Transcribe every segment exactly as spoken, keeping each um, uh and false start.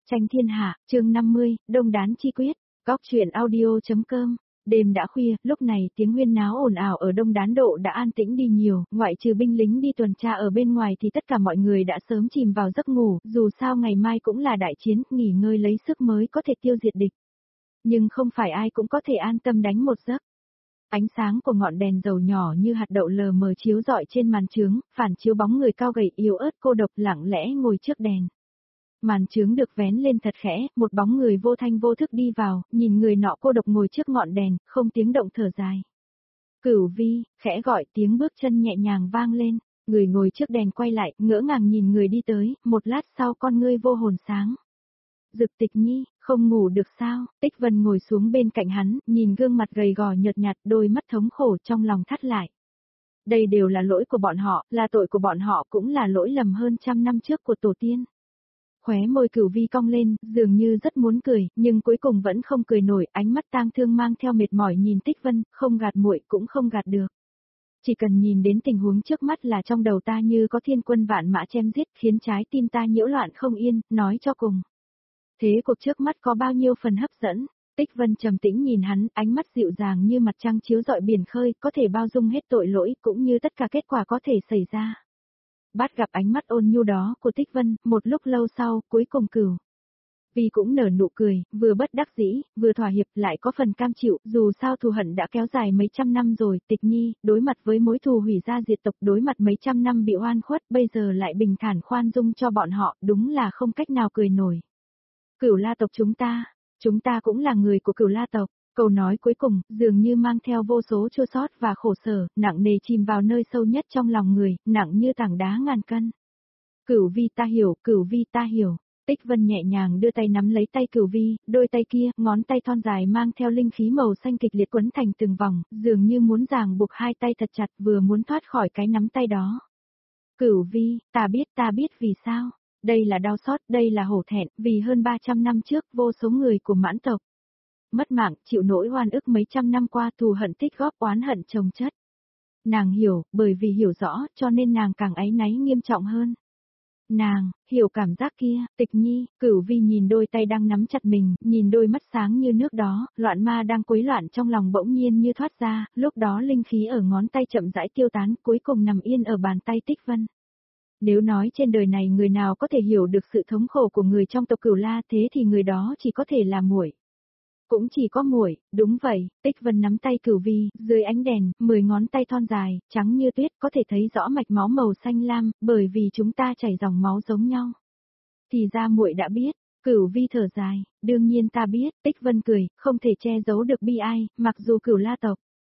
Tranh thiên hạ, chương năm mươi, đông đán chi quyết, góc truyện audio.com. Đêm đã khuya, lúc này tiếng huyên náo ồn ào ở đông đán độ đã an tĩnh đi nhiều, ngoại trừ binh lính đi tuần tra ở bên ngoài thì tất cả mọi người đã sớm chìm vào giấc ngủ, dù sao ngày mai cũng là đại chiến, nghỉ ngơi lấy sức mới có thể tiêu diệt địch. Nhưng không phải ai cũng có thể an tâm đánh một giấc. Ánh sáng của ngọn đèn dầu nhỏ như hạt đậu lờ mờ chiếu rọi trên màn trướng, phản chiếu bóng người cao gầy yếu ớt cô độc lặng lẽ ngồi trước đèn. Màn trướng được vén lên thật khẽ, một bóng người vô thanh vô thức đi vào, nhìn người nọ cô độc ngồi trước ngọn đèn, không tiếng động thở dài. Cửu Vi, khẽ gọi, tiếng bước chân nhẹ nhàng vang lên, người ngồi trước đèn quay lại, ngỡ ngàng nhìn người đi tới, một lát sau con ngươi vô hồn sáng. Dực Tịch Nhi, không ngủ được sao? Tích Vân ngồi xuống bên cạnh hắn, nhìn gương mặt gầy gò nhợt nhạt, đôi mắt thống khổ trong lòng thắt lại. Đây đều là lỗi của bọn họ, là tội của bọn họ, cũng là lỗi lầm hơn trăm năm trước của tổ tiên. Khóe môi Cửu Vi cong lên, dường như rất muốn cười, nhưng cuối cùng vẫn không cười nổi, ánh mắt tang thương mang theo mệt mỏi nhìn Tích Vân, không gạt muội cũng không gạt được. Chỉ cần nhìn đến tình huống trước mắt là trong đầu ta như có thiên quân vạn mã chém giết, khiến trái tim ta nhiễu loạn không yên, nói cho cùng. Thế cuộc trước mắt có bao nhiêu phần hấp dẫn? Tích Vân trầm tĩnh nhìn hắn, ánh mắt dịu dàng như mặt trăng chiếu rọi biển khơi, có thể bao dung hết tội lỗi cũng như tất cả kết quả có thể xảy ra. Bắt gặp ánh mắt ôn nhu đó của Tích Vân, một lúc lâu sau, cuối cùng Cửu Vi cũng nở nụ cười, vừa bất đắc dĩ, vừa thỏa hiệp, lại có phần cam chịu, dù sao thù hận đã kéo dài mấy trăm năm rồi, Tịch Nhi, đối mặt với mối thù hủy gia diệt tộc, đối mặt mấy trăm năm bị oan khuất, bây giờ lại bình thản khoan dung cho bọn họ, đúng là không cách nào cười nổi. Cửu La tộc chúng ta, chúng ta cũng là người của Cửu La tộc. Câu nói cuối cùng, dường như mang theo vô số chua xót và khổ sở, nặng nề chìm vào nơi sâu nhất trong lòng người, nặng như tảng đá ngàn cân. Cửu Vi ta hiểu, Cửu Vi ta hiểu. Tích Vân nhẹ nhàng đưa tay nắm lấy tay Cửu Vi, đôi tay kia, ngón tay thon dài mang theo linh khí màu xanh kịch liệt quấn thành từng vòng, dường như muốn ràng buộc hai tay thật chặt, vừa muốn thoát khỏi cái nắm tay đó. Cửu Vi, ta biết ta biết vì sao. Đây là đau xót, đây là hổ thẹn, vì hơn ba trăm năm trước, vô số người của Mãn tộc mất mạng, chịu nỗi oan ức mấy trăm năm qua, thù hận tích góp oán hận chồng chất. Nàng hiểu, bởi vì hiểu rõ, cho nên nàng càng áy náy nghiêm trọng hơn. Nàng, hiểu cảm giác kia, Tịch Nhi, Cửu Vi nhìn đôi tay đang nắm chặt mình, nhìn đôi mắt sáng như nước đó, loạn ma đang quấy loạn trong lòng bỗng nhiên như thoát ra, lúc đó linh khí ở ngón tay chậm rãi tiêu tán, cuối cùng nằm yên ở bàn tay Tích Vân. Nếu nói trên đời này người nào có thể hiểu được sự thống khổ của người trong tộc Cửu La, thế thì người đó chỉ có thể là muội. Cũng chỉ có muội, đúng vậy. Tích Vân nắm tay Cửu Vi, dưới ánh đèn, mười ngón tay thon dài, trắng như tuyết, có thể thấy rõ mạch máu màu xanh lam, bởi vì chúng ta chảy dòng máu giống nhau. Thì ra muội đã biết. Cửu Vi thở dài, đương nhiên ta biết. Tích Vân cười, không thể che giấu được bi ai, mặc dù Cửu La tộc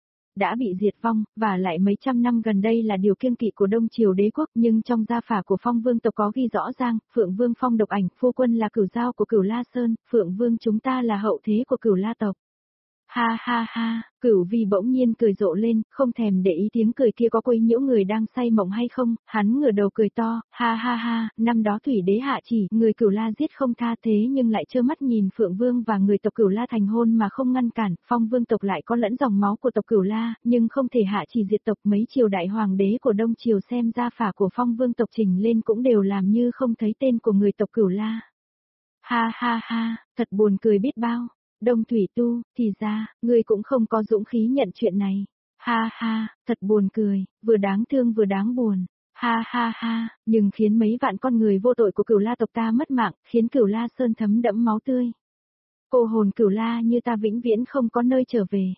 đã bị diệt vong, và lại mấy trăm năm gần đây là điều kiêng kỵ của Đông Triều đế quốc, nhưng trong gia phả của Phong Vương tộc có ghi rõ ràng, Phượng Vương Phong độc ảnh, phu quân là Cửu Giao của Cửu La Sơn, Phượng Vương chúng ta là hậu thế của Cửu La tộc. Ha ha ha, Cửu Vi bỗng nhiên cười rộ lên, không thèm để ý tiếng cười kia có quấy nhiễu người đang say mộng hay không, hắn ngửa đầu cười to, ha ha ha, năm đó Thủy Đế hạ chỉ, người Cửu La giết không tha, thế nhưng lại trơ mắt nhìn Phượng Vương và người tộc Cửu La thành hôn mà không ngăn cản, Phong Vương tộc lại có lẫn dòng máu của tộc Cửu La, nhưng không thể hạ chỉ diệt tộc. Mấy triều đại hoàng đế của Đông Triều xem gia phả của Phong Vương tộc trình lên cũng đều làm như không thấy tên của người tộc Cửu La. Ha ha ha, thật buồn cười biết bao. Đông Thủy Tu, thì ra, ngươi cũng không có dũng khí nhận chuyện này. Ha ha, thật buồn cười, vừa đáng thương vừa đáng buồn. Ha ha ha, nhưng khiến mấy vạn con người vô tội của Cửu La tộc ta mất mạng, khiến Cửu La Sơn thấm đẫm máu tươi. Cô hồn Cửu La như ta vĩnh viễn không có nơi trở về.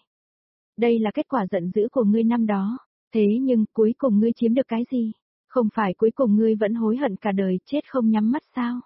Đây là kết quả giận dữ của ngươi năm đó. Thế nhưng, cuối cùng ngươi chiếm được cái gì? Không phải cuối cùng ngươi vẫn hối hận cả đời, chết không nhắm mắt sao?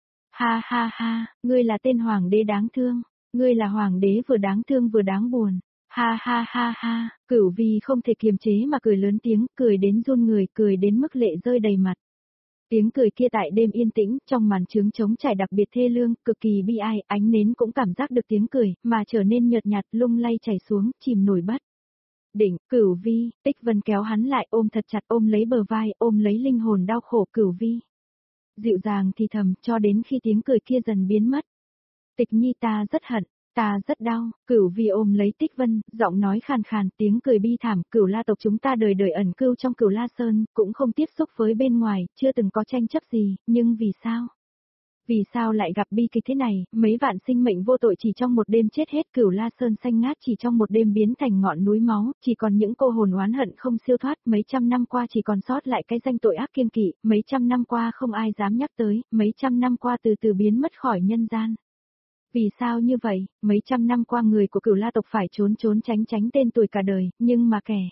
Ha ha ha, ngươi là tên hoàng đế đáng thương. Ngươi là hoàng đế vừa đáng thương vừa đáng buồn. Ha ha ha ha, Cửu Vi không thể kiềm chế mà cười lớn tiếng, cười đến run người, cười đến mức lệ rơi đầy mặt. Tiếng cười kia tại đêm yên tĩnh, trong màn trướng trống trải đặc biệt thê lương, cực kỳ bi ai, ánh nến cũng cảm giác được tiếng cười, mà trở nên nhợt nhạt, lung lay chảy xuống, chìm nổi bất định. Cửu Vi, Tích Vân kéo hắn lại, ôm thật chặt, ôm lấy bờ vai, ôm lấy linh hồn đau khổ Cửu Vi. Dịu dàng thì thầm, cho đến khi tiếng cười kia dần biến mất. Tịch Nhi ta rất hận, ta rất đau. Cửu Vi ôm lấy Tích Vân, giọng nói khàn khàn, tiếng cười bi thảm. Cửu La tộc chúng ta đời đời ẩn cư trong Cửu La Sơn, cũng không tiếp xúc với bên ngoài, chưa từng có tranh chấp gì, nhưng vì sao? Vì sao lại gặp bi kịch thế này, mấy vạn sinh mệnh vô tội chỉ trong một đêm chết hết, Cửu La Sơn xanh ngát chỉ trong một đêm biến thành ngọn núi máu, chỉ còn những cô hồn oán hận không siêu thoát, mấy trăm năm qua chỉ còn sót lại cái danh tội ác kiêng kỵ, mấy trăm năm qua không ai dám nhắc tới, mấy trăm năm qua từ từ biến mất khỏi nhân gian. Vì sao như vậy, mấy trăm năm qua người của Cửu La tộc phải trốn trốn tránh tránh tên tuổi cả đời, nhưng mà kẻ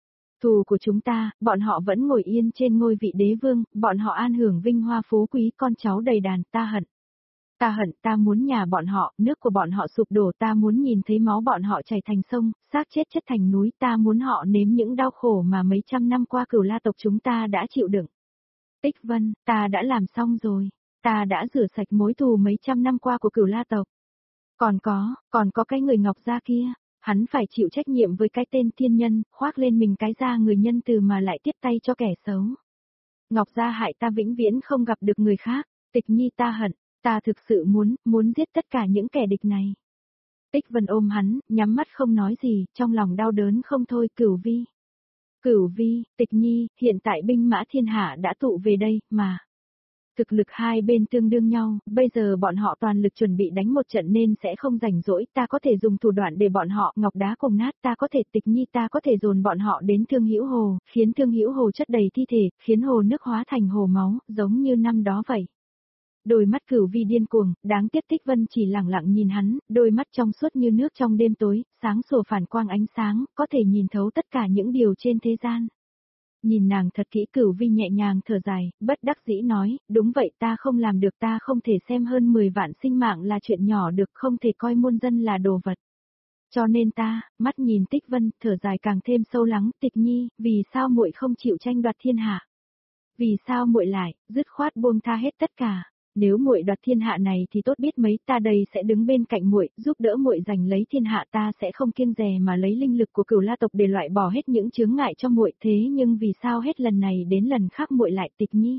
thù của chúng ta, bọn họ vẫn ngồi yên trên ngôi vị đế vương, bọn họ an hưởng vinh hoa phú quý, con cháu đầy đàn, ta hận. Ta hận, ta muốn nhà bọn họ, nước của bọn họ sụp đổ, ta muốn nhìn thấy máu bọn họ chảy thành sông, xác chết chất thành núi, ta muốn họ nếm những đau khổ mà mấy trăm năm qua Cửu La tộc chúng ta đã chịu đựng. Tích Vân, ta đã làm xong rồi, ta đã rửa sạch mối thù mấy trăm năm qua của Cửu La tộc. Còn có, còn có cái người Ngọc Gia kia, hắn phải chịu trách nhiệm với cái tên thiên nhân, khoác lên mình cái da người nhân từ mà lại tiếp tay cho kẻ xấu. Ngọc Gia hại ta vĩnh viễn không gặp được người khác, Tịch Nhi ta hận, ta thực sự muốn, muốn giết tất cả những kẻ địch này. Tích Vân ôm hắn, nhắm mắt không nói gì, trong lòng đau đớn không thôi. Cửu Vi. Cửu Vi, Tịch Nhi, hiện tại binh mã thiên hạ đã tụ về đây, mà. Thực lực hai bên tương đương nhau, bây giờ bọn họ toàn lực chuẩn bị đánh một trận nên sẽ không rảnh rỗi, ta có thể dùng thủ đoạn để bọn họ ngọc đá cùng nát, ta có thể Tịch Nhi ta có thể dồn bọn họ đến Thương Hữu Hồ, khiến Thương Hữu Hồ chất đầy thi thể, khiến hồ nước hóa thành hồ máu, giống như năm đó vậy. Đôi mắt Cửu Vi điên cuồng, đáng tiếc Tích Vân chỉ lặng lặng nhìn hắn, đôi mắt trong suốt như nước trong đêm tối, sáng sủa phản quang ánh sáng, có thể nhìn thấu tất cả những điều trên thế gian. Nhìn nàng thật kỹ, Cửu Vi nhẹ nhàng thở dài, bất đắc dĩ nói, đúng vậy, ta không làm được, ta không thể xem hơn mười vạn sinh mạng là chuyện nhỏ được, không thể coi muôn dân là đồ vật. Cho nên ta, mắt nhìn Tích Vân, thở dài càng thêm sâu lắng, Tịch Nhi, vì sao muội không chịu tranh đoạt thiên hạ? Vì sao muội lại, dứt khoát buông tha hết tất cả? Nếu muội đoạt thiên hạ này thì tốt biết mấy, ta đây sẽ đứng bên cạnh muội, giúp đỡ muội giành lấy thiên hạ, ta sẽ không kiêng dè mà lấy linh lực của Cửu La tộc để loại bỏ hết những chướng ngại cho muội, thế nhưng vì sao hết lần này đến lần khác muội lại Tịch Nhi?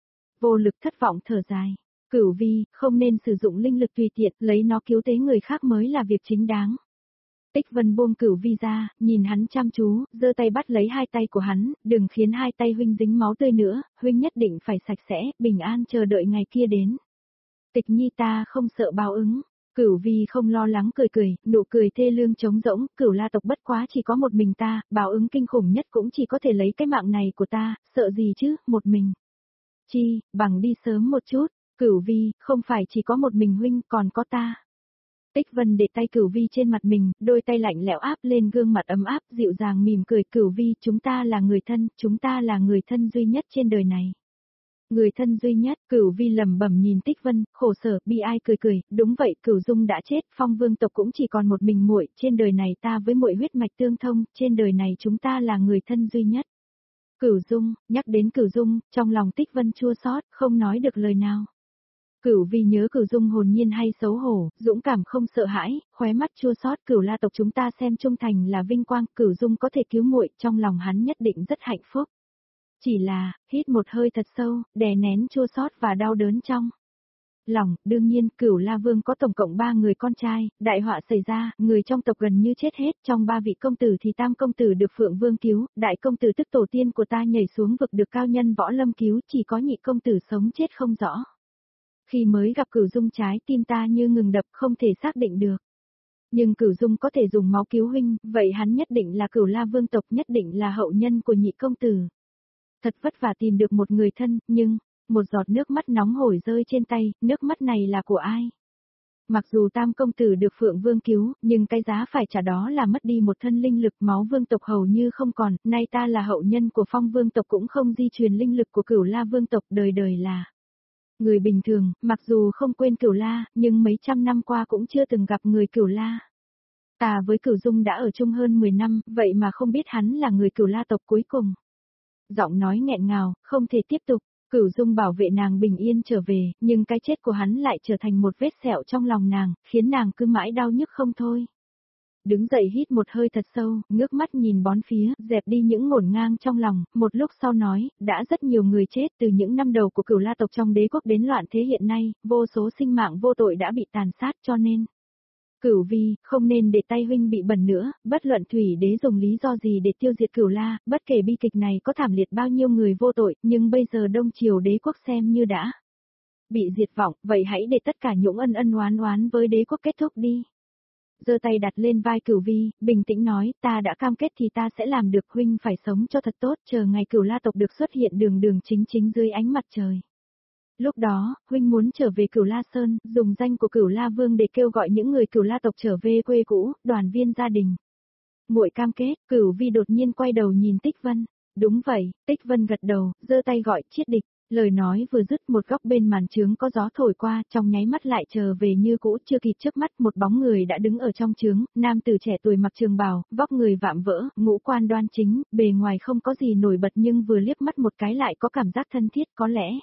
Vô lực thất vọng thở dài, Cửu Vi, không nên sử dụng linh lực tùy tiện, lấy nó cứu tế người khác mới là việc chính đáng. Tích Vân buông Cửu Vi ra, nhìn hắn chăm chú, giơ tay bắt lấy hai tay của hắn, đừng khiến hai tay huynh dính máu tươi nữa, huynh nhất định phải sạch sẽ, bình an chờ đợi ngày kia đến. Tịch Nhi ta không sợ báo ứng. Cửu Vi không lo lắng cười cười, nụ cười thê lương trống rỗng, Cửu La tộc bất quá chỉ có một mình ta, báo ứng kinh khủng nhất cũng chỉ có thể lấy cái mạng này của ta, sợ gì chứ, một mình. Chi, bằng đi sớm một chút, Cửu Vi, không phải chỉ có một mình huynh, còn có ta. Tích Vân để tay Cửu Vi trên mặt mình, đôi tay lạnh lẽo áp lên gương mặt ấm áp, dịu dàng mỉm cười, Cửu Vi, chúng ta là người thân, chúng ta là người thân duy nhất trên đời này. Người thân duy nhất, Cửu Vi lẩm bẩm nhìn Tích Vân, khổ sở, bi ai cười cười, đúng vậy, Cửu Dung đã chết, Phong Vương tộc cũng chỉ còn một mình muội, trên đời này ta với muội huyết mạch tương thông, trên đời này chúng ta là người thân duy nhất. Cửu Dung, nhắc đến Cửu Dung, trong lòng Tích Vân chua xót, không nói được lời nào. Cửu Vi nhớ Cửu Dung hồn nhiên hay xấu hổ, dũng cảm không sợ hãi, khóe mắt chua xót, Cửu La tộc chúng ta xem trung thành là vinh quang, Cửu Dung có thể cứu muội, trong lòng hắn nhất định rất hạnh phúc. Chỉ là, hít một hơi thật sâu, đè nén chua xót và đau đớn trong lòng, đương nhiên, Cửu La Vương có tổng cộng ba người con trai, đại họa xảy ra, người trong tộc gần như chết hết, trong ba vị công tử thì tam công tử được Phượng Vương cứu, đại công tử tức tổ tiên của ta nhảy xuống vực được cao nhân võ lâm cứu, chỉ có nhị công tử sống chết không rõ. Khi mới gặp Cửu Dung trái tim ta như ngừng đập, không thể xác định được. Nhưng Cửu Dung có thể dùng máu cứu huynh, vậy hắn nhất định là Cửu La Vương tộc, nhất định là hậu nhân của nhị công tử. Thật vất vả tìm được một người thân, nhưng, một giọt nước mắt nóng hổi rơi trên tay, nước mắt này là của ai? Mặc dù tam công tử được Phượng Vương cứu, nhưng cái giá phải trả đó là mất đi một thân linh lực, máu vương tộc hầu như không còn, nay ta là hậu nhân của Phong Vương tộc cũng không di truyền linh lực của Cửu La Vương tộc, đời đời là người bình thường, mặc dù không quên Cửu La, nhưng mấy trăm năm qua cũng chưa từng gặp người Cửu La. Ta với Cửu Dung đã ở chung hơn mười năm, vậy mà không biết hắn là người Cửu La tộc cuối cùng. Giọng nói nghẹn ngào, không thể tiếp tục, Cửu Dung bảo vệ nàng bình yên trở về, nhưng cái chết của hắn lại trở thành một vết sẹo trong lòng nàng, khiến nàng cứ mãi đau nhức không thôi. Đứng dậy hít một hơi thật sâu, ngước mắt nhìn bón phía, dẹp đi những ngổn ngang trong lòng, một lúc sau nói, đã rất nhiều người chết từ những năm đầu của Cửu La tộc trong đế quốc đến loạn thế hiện nay, vô số sinh mạng vô tội đã bị tàn sát, cho nên Cửu Vi, không nên để tay huynh bị bẩn nữa, bất luận thủy đế dùng lý do gì để tiêu diệt Cửu La, bất kể bi kịch này có thảm liệt bao nhiêu người vô tội, nhưng bây giờ Đông Triều đế quốc xem như đã bị diệt vọng, vậy hãy để tất cả những ân ân oán oán với đế quốc kết thúc đi. Giơ tay đặt lên vai Cửu Vi, bình tĩnh nói, ta đã cam kết thì ta sẽ làm được, huynh phải sống cho thật tốt, chờ ngày Cửu La tộc được xuất hiện đường đường chính chính dưới ánh mặt trời. Lúc đó, huynh muốn trở về Cửu La Sơn, dùng danh của Cửu La Vương để kêu gọi những người Cửu La tộc trở về quê cũ, đoàn viên gia đình. Muội cam kết, Cửu Vi đột nhiên quay đầu nhìn Tích Vân. Đúng vậy, Tích Vân gật đầu, giơ tay gọi Chiết Địch. Lời nói vừa dứt, một góc bên màn trướng có gió thổi qua, trong nháy mắt lại trở về như cũ, chưa kịp chớp mắt, một bóng người đã đứng ở trong trướng, nam tử trẻ tuổi mặc trường bào, vóc người vạm vỡ, ngũ quan đoan chính, bề ngoài không có gì nổi bật nhưng vừa liếc mắt một cái lại có cảm giác thân thiết, có lẽ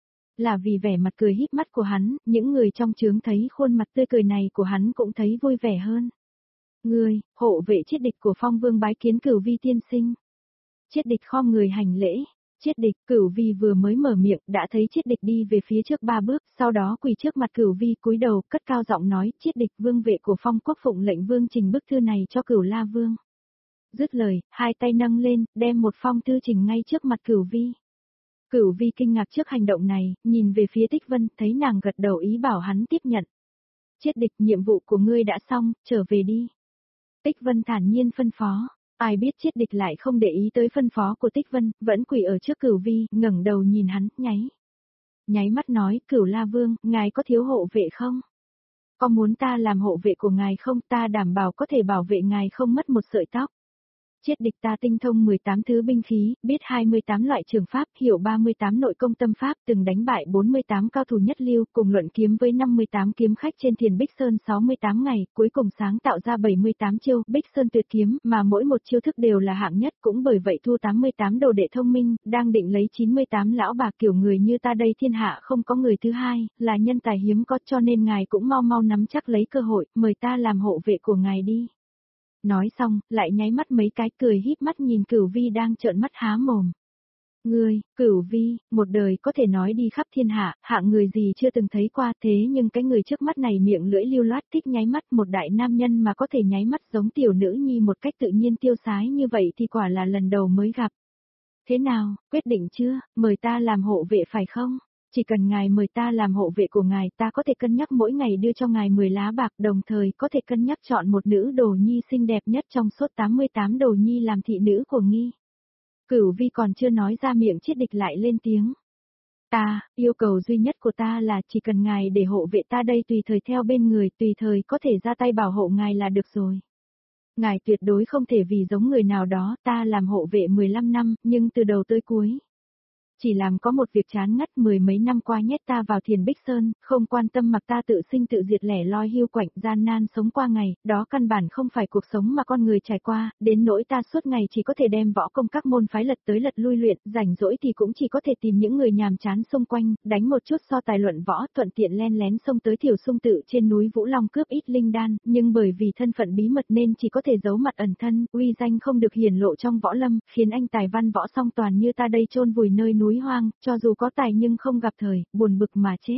là vì vẻ mặt cười híp mắt của hắn, những người trong trướng thấy khuôn mặt tươi cười này của hắn cũng thấy vui vẻ hơn. Ngươi, hộ vệ Chiết Địch của Phong Vương bái kiến Cửu Vi tiên sinh. Chiết Địch khom người hành lễ. Chiết Địch, Cửu Vi vừa mới mở miệng, đã thấy Chiết Địch đi về phía trước ba bước, sau đó quỳ trước mặt Cửu Vi cúi đầu, cất cao giọng nói, Chiết Địch vương vệ của Phong quốc phụng lệnh vương trình bức thư này cho Cửu La Vương. Dứt lời, hai tay nâng lên, đem một phong thư trình ngay trước mặt Cửu Vi. Cửu Vi kinh ngạc trước hành động này, nhìn về phía Tích Vân, thấy nàng gật đầu ý bảo hắn tiếp nhận. Chiết Địch, nhiệm vụ của ngươi đã xong, trở về đi. Tích Vân thản nhiên phân phó. Ai biết Chiết Địch lại không để ý tới phân phó của Tích Vân, vẫn quỳ ở trước Cửu Vi, ngẩng đầu nhìn hắn, nháy. Nháy mắt nói, Cửu La Vương, ngài có thiếu hộ vệ không? Có muốn ta làm hộ vệ của ngài không? Ta đảm bảo có thể bảo vệ ngài không mất một sợi tóc. Chiết Địch, ta tinh thông mười tám thứ binh khí, biết hai mươi tám loại trường pháp, hiểu ba mươi tám nội công tâm pháp, từng đánh bại bốn mươi tám cao thủ nhất lưu, cùng luận kiếm với năm mươi tám kiếm khách trên Thiền Bích Sơn sáu mươi tám ngày, cuối cùng sáng tạo ra bảy mươi tám chiêu Bích Sơn tuyệt kiếm, mà mỗi một chiêu thức đều là hạng nhất, cũng bởi vậy thu tám mươi tám đồ đệ thông minh, đang định lấy chín mươi tám lão bà kiểu người như ta đây, thiên hạ không có người thứ hai, là nhân tài hiếm có, cho nên ngài cũng mau mau nắm chắc lấy cơ hội, mời ta làm hộ vệ của ngài đi. Nói xong, lại nháy mắt mấy cái, cười híp mắt nhìn Cửu Vi đang trợn mắt há mồm. Ngươi, Cửu Vi, một đời có thể nói đi khắp thiên hạ, hạng người gì chưa từng thấy qua, thế nhưng cái người trước mắt này miệng lưỡi lưu loát, thích nháy mắt, một đại nam nhân mà có thể nháy mắt giống tiểu nữ nhi một cách tự nhiên tiêu sái như vậy thì quả là lần đầu mới gặp. Thế nào, quyết định chưa, mời ta làm hộ vệ phải không? Chỉ cần ngài mời ta làm hộ vệ của ngài, ta có thể cân nhắc mỗi ngày đưa cho ngài mười lá bạc, đồng thời có thể cân nhắc chọn một nữ đồ nhi xinh đẹp nhất trong số tám mươi tám đồ nhi làm thị nữ của nghi. Cửu Vi còn chưa nói ra miệng, Chiết Địch lại lên tiếng. Ta, yêu cầu duy nhất của ta là chỉ cần ngài để hộ vệ ta đây tùy thời theo bên người, tùy thời có thể ra tay bảo hộ ngài là được rồi. Ngài tuyệt đối không thể vì giống người nào đó, ta làm hộ vệ mười lăm năm, nhưng từ đầu tới cuối. Chỉ làm có một việc chán ngắt, mười mấy năm qua nhét ta vào Thiền Bích Sơn, không quan tâm mặc ta tự sinh tự diệt, lẻ loi hiu quạnh, gian nan sống qua ngày, đó căn bản không phải cuộc sống mà con người trải qua, đến nỗi ta suốt ngày chỉ có thể đem võ công các môn phái lật tới lật lui luyện, rảnh rỗi thì cũng chỉ có thể tìm những người nhàm chán xung quanh, đánh một chút so tài luận võ, thuận tiện len lén xông tới Thiểu Sung tự trên núi Vũ Long cướp ít linh đan, nhưng bởi vì thân phận bí mật nên chỉ có thể giấu mặt ẩn thân, uy danh không được hiển lộ trong võ lâm, khiến anh tài văn võ song toàn như ta đây chôn vùi nơi núi hoang, cho dù có tài nhưng không gặp thời, buồn bực mà chết.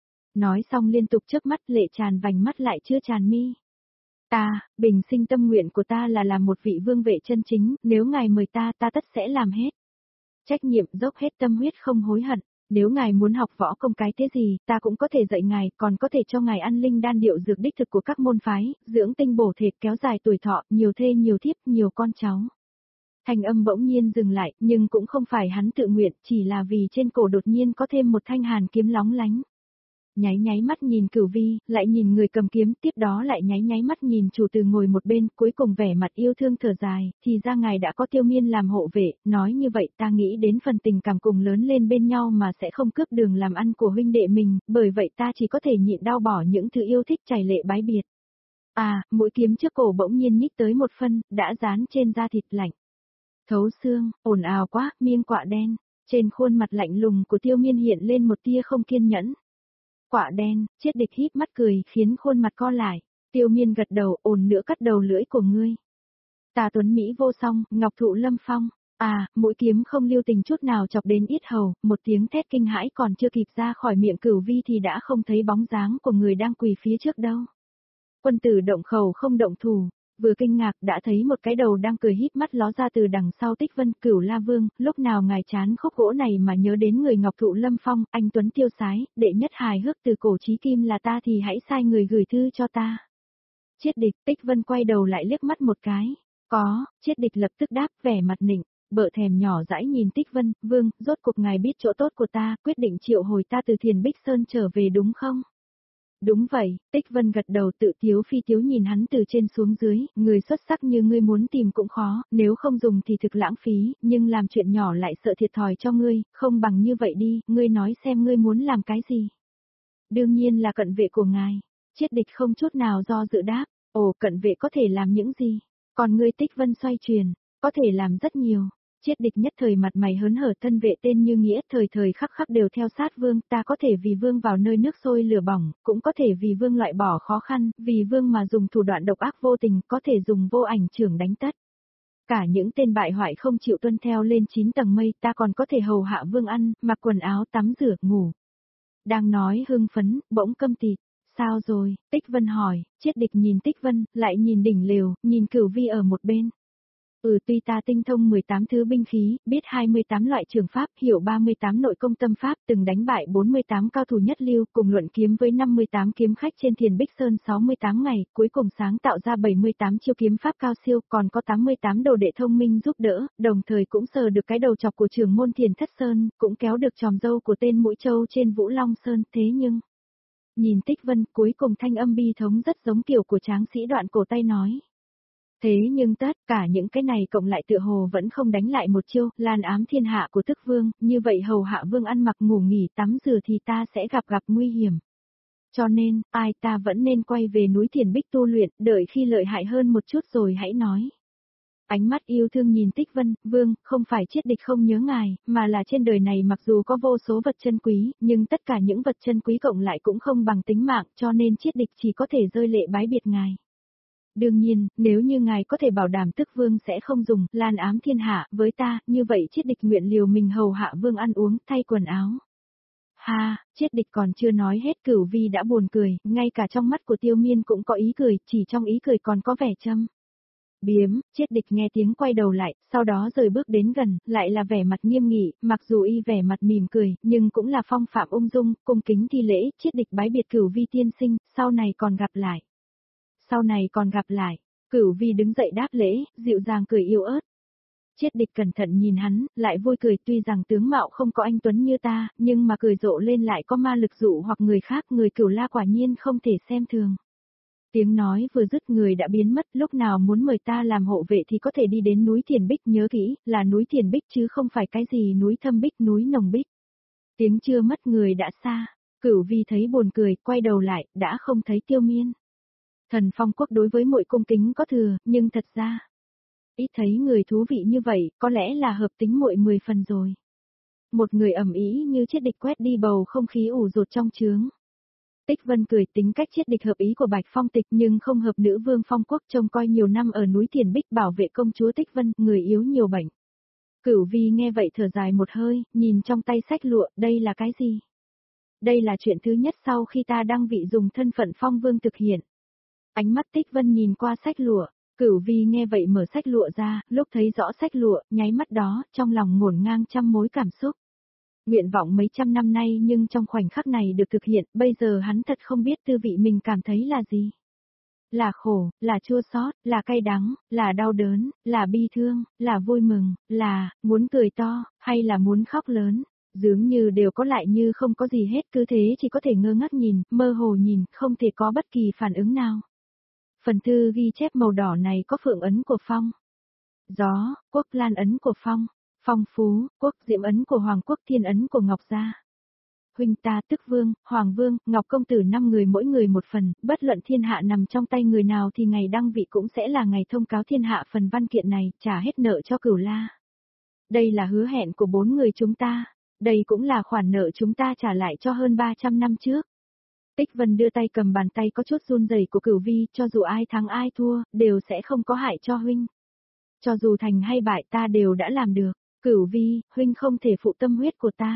Nói xong liên tục chớp mắt, lệ tràn vành mắt lại chưa tràn mi. Ta, bình sinh tâm nguyện của ta là làm một vị vương vệ chân chính, nếu ngài mời ta, ta tất sẽ làm hết. Trách nhiệm, dốc hết tâm huyết không hối hận. Nếu ngài muốn học võ công cái thế gì, ta cũng có thể dạy ngài, còn có thể cho ngài ăn linh đan điệu dược đích thực của các môn phái, dưỡng tinh bổ thể, kéo dài tuổi thọ, nhiều thê nhiều thiếp, nhiều con cháu. Thanh âm bỗng nhiên dừng lại, nhưng cũng không phải hắn tự nguyện, chỉ là vì trên cổ đột nhiên có thêm một thanh hàn kiếm lóng lánh. Nháy nháy mắt nhìn Cửu Vi, lại nhìn người cầm kiếm, tiếp đó lại nháy nháy mắt nhìn chủ từ ngồi một bên, cuối cùng vẻ mặt yêu thương thở dài, thì ra ngài đã có Tiêu Miên làm hộ vệ, nói như vậy ta nghĩ đến phần tình cảm cùng lớn lên bên nhau mà sẽ không cướp đường làm ăn của huynh đệ mình, bởi vậy ta chỉ có thể nhịn đau bỏ những thứ yêu thích chảy lệ bái biệt. À, mũi kiếm trước cổ bỗng nhiên nhích tới một phân, đã dán trên da thịt lạnh. Thấu xương, ồn ào quá, miên quạ đen, trên khuôn mặt lạnh lùng của Tiêu Miên hiện lên một tia không kiên nhẫn. Quạ đen, Chiết Địch híp mắt cười, khiến khuôn mặt co lại. Tiêu Miên gật đầu, ồn nữa cắt đầu lưỡi của ngươi. Ta tuấn Mỹ vô song, ngọc thụ lâm phong. À, mũi kiếm không lưu tình chút nào chọc đến yết hầu, một tiếng thét kinh hãi còn chưa kịp ra khỏi miệng Cửu Vi thì đã không thấy bóng dáng của người đang quỳ phía trước đâu. Quân tử động khẩu không động thủ. Vừa kinh ngạc đã thấy một cái đầu đang cười híp mắt ló ra từ đằng sau Tích Vân. Cửu La Vương, lúc nào ngài chán khúc gỗ này mà nhớ đến người Ngọc Thụ Lâm Phong, anh tuấn tiêu sái, đệ nhất hài hước từ cổ chí kim là ta thì hãy sai người gửi thư cho ta. Triết Địch. Tích Vân quay đầu lại liếc mắt một cái. Có. Triết Địch lập tức đáp, vẻ mặt nịnh, bợ thèm nhỏ dãi nhìn Tích Vân. Vương, rốt cuộc ngài biết chỗ tốt của ta, quyết định triệu hồi ta từ Thiền Bích Sơn trở về đúng không? Đúng vậy. Tích Vân gật đầu, tự tiếu phi tiếu nhìn hắn từ trên xuống dưới, người xuất sắc như ngươi muốn tìm cũng khó, nếu không dùng thì thực lãng phí, nhưng làm chuyện nhỏ lại sợ thiệt thòi cho ngươi, không bằng như vậy đi, ngươi nói xem ngươi muốn làm cái gì. Đương nhiên là cận vệ của ngài. Triết Địch không chút nào do dự đáp, ồ, cận vệ có thể làm những gì? Còn ngươi? Tích Vân xoay truyền, có thể làm rất nhiều. Triết Địch nhất thời mặt mày hớn hở, thân vệ tên như nghĩa, thời thời khắc khắc đều theo sát vương, ta có thể vì vương vào nơi nước sôi lửa bỏng, cũng có thể vì vương loại bỏ khó khăn, vì vương mà dùng thủ đoạn độc ác vô tình, có thể dùng vô ảnh chưởng đánh tất. Cả những tên bại hoại không chịu tuân theo lên chín tầng mây, ta còn có thể hầu hạ vương ăn, mặc quần áo, tắm rửa, ngủ. Đang nói hưng phấn, bỗng câm tịt. Sao rồi? Tích Vân hỏi. Triết Địch nhìn Tích Vân, lại nhìn đỉnh lều, nhìn Cửu Vi ở một bên. Ừ, tuy ta tinh thông mười tám thứ binh khí, biết hai mươi tám loại trường pháp, hiểu ba mươi tám nội công tâm pháp, từng đánh bại bốn mươi tám cao thủ nhất lưu, cùng luận kiếm với năm mươi tám kiếm khách trên Thiền Bích Sơn sáu mươi tám ngày, cuối cùng sáng tạo ra bảy mươi tám chiêu kiếm pháp cao siêu, còn có tám mươi tám đồ đệ thông minh giúp đỡ, đồng thời cũng sờ được cái đầu chọc của trưởng môn Thiền Thất Sơn, cũng kéo được chòm râu của tên Mũi Châu trên Vũ Long Sơn, thế nhưng... Nhìn Tích Vân, cuối cùng thanh âm bi thống rất giống kiểu của tráng sĩ đoạn cổ tay nói. Thế nhưng tất cả những cái này cộng lại tựa hồ vẫn không đánh lại một chiêu, lan ám thiên hạ của Tức Vương, như vậy hầu hạ vương ăn mặc ngủ nghỉ tắm rửa thì ta sẽ gặp gặp nguy hiểm. Cho nên, ai ta vẫn nên quay về núi Thiền Bích tu luyện, đợi khi lợi hại hơn một chút rồi hãy nói. Ánh mắt yêu thương nhìn Tích Vân, vương, không phải Triết Địch không nhớ ngài, mà là trên đời này mặc dù có vô số vật chân quý, nhưng tất cả những vật chân quý cộng lại cũng không bằng tính mạng, cho nên Triết Địch chỉ có thể rơi lệ bái biệt ngài. Đương nhiên, nếu như ngài có thể bảo đảm Tức Vương sẽ không dùng lan ám thiên hạ với ta, như vậy Triết Địch nguyện liều mình hầu hạ vương ăn uống, thay quần áo. Ha, Triết Địch còn chưa nói hết, Cửu Vi đã buồn cười, ngay cả trong mắt của Tiêu Miên cũng có ý cười, chỉ trong ý cười còn có vẻ châm biếm. Triết Địch nghe tiếng quay đầu lại, sau đó rời bước đến gần, lại là vẻ mặt nghiêm nghị, mặc dù y vẻ mặt mỉm cười, nhưng cũng là phong phạm ung dung, cung kính thi lễ. Triết Địch bái biệt Cửu Vi tiên sinh, sau này còn gặp lại. Sau này còn gặp lại. Cửu Vi đứng dậy đáp lễ, dịu dàng cười yếu ớt. Triết Địch cẩn thận nhìn hắn, lại vui cười, tuy rằng tướng mạo không có anh tuấn như ta, nhưng mà cười rộ lên lại có ma lực dụ hoặc người khác, người Cửu La quả nhiên không thể xem thường. Tiếng nói vừa dứt người đã biến mất, lúc nào muốn mời ta làm hộ vệ thì có thể đi đến núi Thiền Bích, nhớ kỹ, là núi Thiền Bích chứ không phải cái gì núi Thâm Bích, núi Nồng Bích. Tiếng chưa mất người đã xa. Cửu Vi thấy buồn cười, quay đầu lại, đã không thấy Tiêu Miên. Thần Phong Quốc đối với Muội cung kính có thừa, nhưng thật ra, ít thấy người thú vị như vậy, có lẽ là hợp tính Muội mười phần rồi. Một người ầm ĩ như Triết Địch quét đi bầu không khí ủ rột trong trướng. Tích Vân cười, tính cách Triết Địch hợp ý của Bạch Phong Tịch nhưng không hợp nữ vương Phong Quốc, trông coi nhiều năm ở núi Thiền Bích bảo vệ công chúa Tích Vân, người yếu nhiều bệnh. Cửu Vi nghe vậy thở dài một hơi, nhìn trong tay sách lụa, đây là cái gì? Đây là chuyện thứ nhất sau khi ta đăng vị dùng thân phận Phong Vương thực hiện. Ánh mắt Tích Vân nhìn qua sách lụa, Cửu Vi nghe vậy mở sách lụa ra, lúc thấy rõ sách lụa, nháy mắt đó, trong lòng ngổn ngang trăm mối cảm xúc. Nguyện vọng mấy trăm năm nay nhưng trong khoảnh khắc này được thực hiện, bây giờ hắn thật không biết tư vị mình cảm thấy là gì. Là khổ, là chua xót, là cay đắng, là đau đớn, là bi thương, là vui mừng, là muốn cười to, hay là muốn khóc lớn, dường như đều có lại như không có gì hết, cứ thế chỉ có thể ngơ ngác nhìn, mơ hồ nhìn, không thể có bất kỳ phản ứng nào. Phần thư ghi chép màu đỏ này có phượng ấn của Phong Gió, quốc lan ấn của Phong Phong Phú, quốc diễm ấn của Hoàng Quốc, thiên ấn của Ngọc Gia. Huynh ta Tức Vương, Hoàng Vương, Ngọc Công Tử năm người mỗi người một phần, bất luận thiên hạ nằm trong tay người nào thì ngày đăng vị cũng sẽ là ngày thông cáo thiên hạ phần văn kiện này, trả hết nợ cho Cửu La. Đây là hứa hẹn của bốn người chúng ta, đây cũng là khoản nợ chúng ta trả lại cho hơn ba trăm năm trước. Tích Vân đưa tay cầm bàn tay có chút run rẩy của Cửu Vi, cho dù ai thắng ai thua, đều sẽ không có hại cho huynh. Cho dù thành hay bại ta đều đã làm được. Cửu Vi, huynh không thể phụ tâm huyết của ta.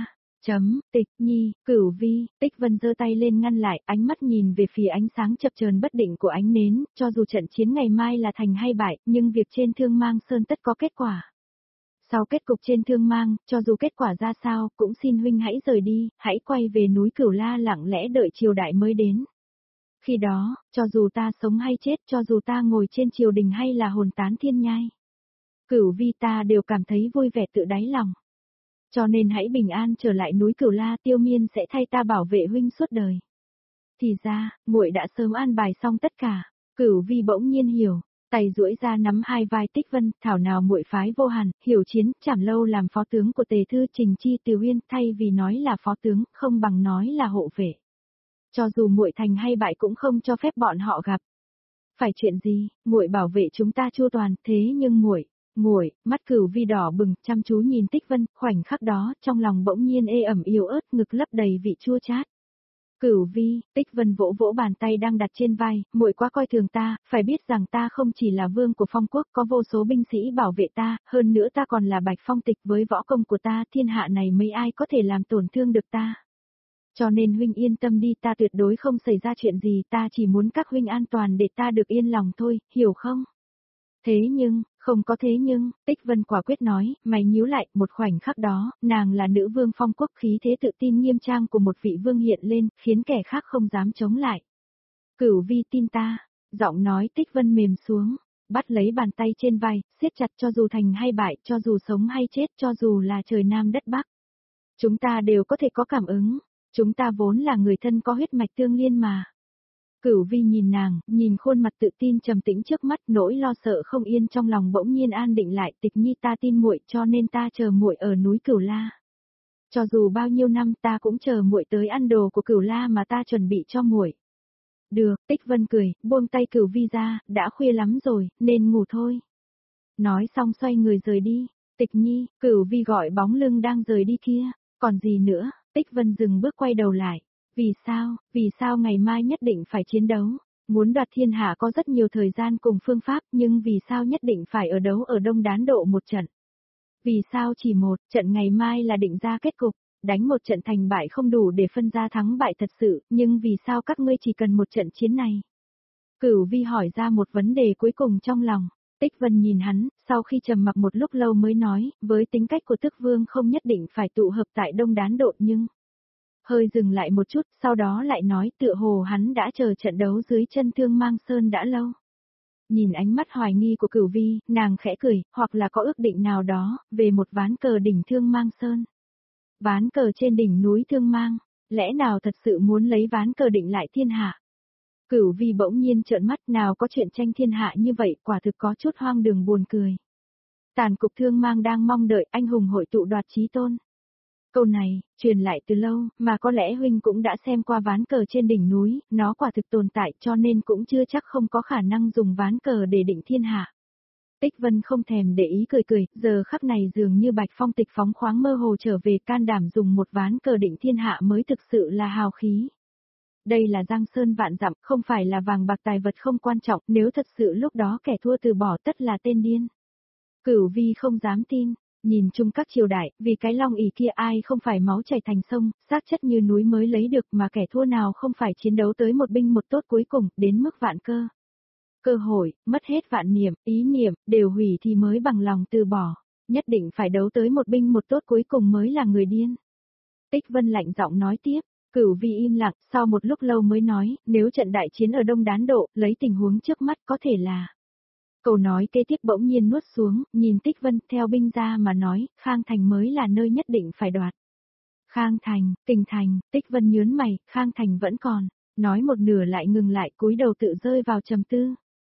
Chấm, Tịch Nhi, Cửu Vi, Tích Vân giơ tay lên ngăn lại, ánh mắt nhìn về phía ánh sáng chập chờn bất định của ánh nến, cho dù trận chiến ngày mai là thành hay bại, nhưng việc trên Thương Mang Sơn tất có kết quả. Sau kết cục trên Thương Mang, cho dù kết quả ra sao, cũng xin huynh hãy rời đi, hãy quay về núi Cửu La lặng lẽ đợi triều đại mới đến. Khi đó, cho dù ta sống hay chết, cho dù ta ngồi trên triều đình hay là hồn tán thiên nhai, Cửu Vi ta đều cảm thấy vui vẻ tự đáy lòng. Cho nên hãy bình an trở lại núi Cửu La, Tiêu Miên sẽ thay ta bảo vệ huynh suốt đời. Thì ra, muội đã sớm an bài xong tất cả. Cửu Vi bỗng nhiên hiểu, tay duỗi ra nắm hai vai Tích Vân, thảo nào muội phái Vô Hàn, Hiểu Chiến, Trảm Lâu làm phó tướng của Tề thư Trình Chi Từ Uyên, thay vì nói là phó tướng, không bằng nói là hộ vệ. Cho dù muội thành hay bại cũng không cho phép bọn họ gặp. Phải chuyện gì, muội bảo vệ chúng ta chu toàn, thế nhưng muội, muội, mắt Cửu Vi đỏ bừng, chăm chú nhìn Tích Vân, khoảnh khắc đó, trong lòng bỗng nhiên ê ẩm yếu ớt, ngực lấp đầy vị chua chát. Cửu Vi, Tích Vân vỗ vỗ bàn tay đang đặt trên vai, muội quá coi thường ta, phải biết rằng ta không chỉ là vương của Phong quốc, có vô số binh sĩ bảo vệ ta, hơn nữa ta còn là Bạch Phong Tịch, với võ công của ta, thiên hạ này mấy ai có thể làm tổn thương được ta. Cho nên huynh yên tâm đi, ta tuyệt đối không xảy ra chuyện gì, ta chỉ muốn các huynh an toàn để ta được yên lòng thôi, hiểu không? Thế nhưng, không có thế nhưng, Tích Vân quả quyết nói, mày nhíu lại, một khoảnh khắc đó, nàng là nữ vương Phong quốc, khí thế tự tin nghiêm trang của một vị vương hiện lên, khiến kẻ khác không dám chống lại. Cửu Vi tin ta, giọng nói Tích Vân mềm xuống, bắt lấy bàn tay trên vai, siết chặt, cho dù thành hay bại, cho dù sống hay chết, cho dù là trời Nam đất Bắc. Chúng ta đều có thể có cảm ứng, chúng ta vốn là người thân có huyết mạch tương liên mà. Cửu Vi nhìn nàng, nhìn khuôn mặt tự tin trầm tĩnh trước mắt, nỗi lo sợ không yên trong lòng bỗng nhiên an định lại, Tịch Nhi ta tin muội, cho nên ta chờ muội ở núi Cửu La. Cho dù bao nhiêu năm ta cũng chờ muội tới ăn đồ của Cửu La mà ta chuẩn bị cho muội. Được, Tích Vân cười, buông tay Cửu Vi ra, đã khuya lắm rồi, nên ngủ thôi. Nói xong xoay người rời đi, Tịch Nhi, Cửu Vi gọi bóng lưng đang rời đi kia, còn gì nữa, Tích Vân dừng bước quay đầu lại. Vì sao, vì sao ngày mai nhất định phải chiến đấu? Muốn đoạt thiên hạ có rất nhiều thời gian cùng phương pháp, nhưng vì sao nhất định phải ở đấu ở Đông Đán Độ một trận? Vì sao chỉ một trận ngày mai là định ra kết cục, đánh một trận thành bại không đủ để phân ra thắng bại thật sự, nhưng vì sao các ngươi chỉ cần một trận chiến này? Cửu Vi hỏi ra một vấn đề cuối cùng trong lòng. Tích Vân nhìn hắn, sau khi trầm mặc một lúc lâu mới nói, với tính cách của Tức Vương không nhất định phải tụ hợp tại Đông Đán Độ nhưng... Hơi dừng lại một chút, sau đó lại nói tựa hồ hắn đã chờ trận đấu dưới chân Thương Mang Sơn đã lâu. Nhìn ánh mắt hoài nghi của Cửu Vi, nàng khẽ cười, hoặc là có ước định nào đó, về một ván cờ đỉnh Thương Mang Sơn. Ván cờ trên đỉnh núi Thương Mang, lẽ nào thật sự muốn lấy ván cờ định lại thiên hạ? Cửu Vi bỗng nhiên trợn mắt, nào có chuyện tranh thiên hạ như vậy, quả thực có chút hoang đường buồn cười. Tàn cục Thương Mang đang mong đợi anh hùng hội tụ đoạt chí tôn. Câu này, truyền lại từ lâu, mà có lẽ huynh cũng đã xem qua ván cờ trên đỉnh núi, nó quả thực tồn tại cho nên cũng chưa chắc không có khả năng dùng ván cờ để định thiên hạ. Tích Vân không thèm để ý cười cười, giờ khắc này dường như Bạch Phong Tịch phóng khoáng mơ hồ trở về, can đảm dùng một ván cờ định thiên hạ mới thực sự là hào khí. Đây là Giang Sơn vạn dặm, không phải là vàng bạc tài vật không quan trọng, nếu thật sự lúc đó kẻ thua từ bỏ tất là tên điên. Cửu Vi không dám tin. Nhìn chung các triều đại, vì cái long ỷ kia ai không phải máu chảy thành sông, xác chất như núi mới lấy được mà kẻ thua nào không phải chiến đấu tới một binh một tốt cuối cùng, đến mức vạn cơ. Cơ hội, mất hết vạn niệm, ý niệm, đều hủy thì mới bằng lòng từ bỏ, nhất định phải đấu tới một binh một tốt cuối cùng mới là người điên. Tích Vân lạnh giọng nói tiếp, Cửu Vi im lặng, sau một lúc lâu mới nói, nếu trận đại chiến ở Đông Đán Độ, lấy tình huống trước mắt có thể là... Câu nói kế tiếp bỗng nhiên nuốt xuống, nhìn Tích Vân theo binh ra mà nói, Khang Thành mới là nơi nhất định phải đoạt. Khang Thành, Kình Thành, Tích Vân nhớn mày, Khang Thành vẫn còn, nói một nửa lại ngừng lại, cúi đầu tự rơi vào trầm tư.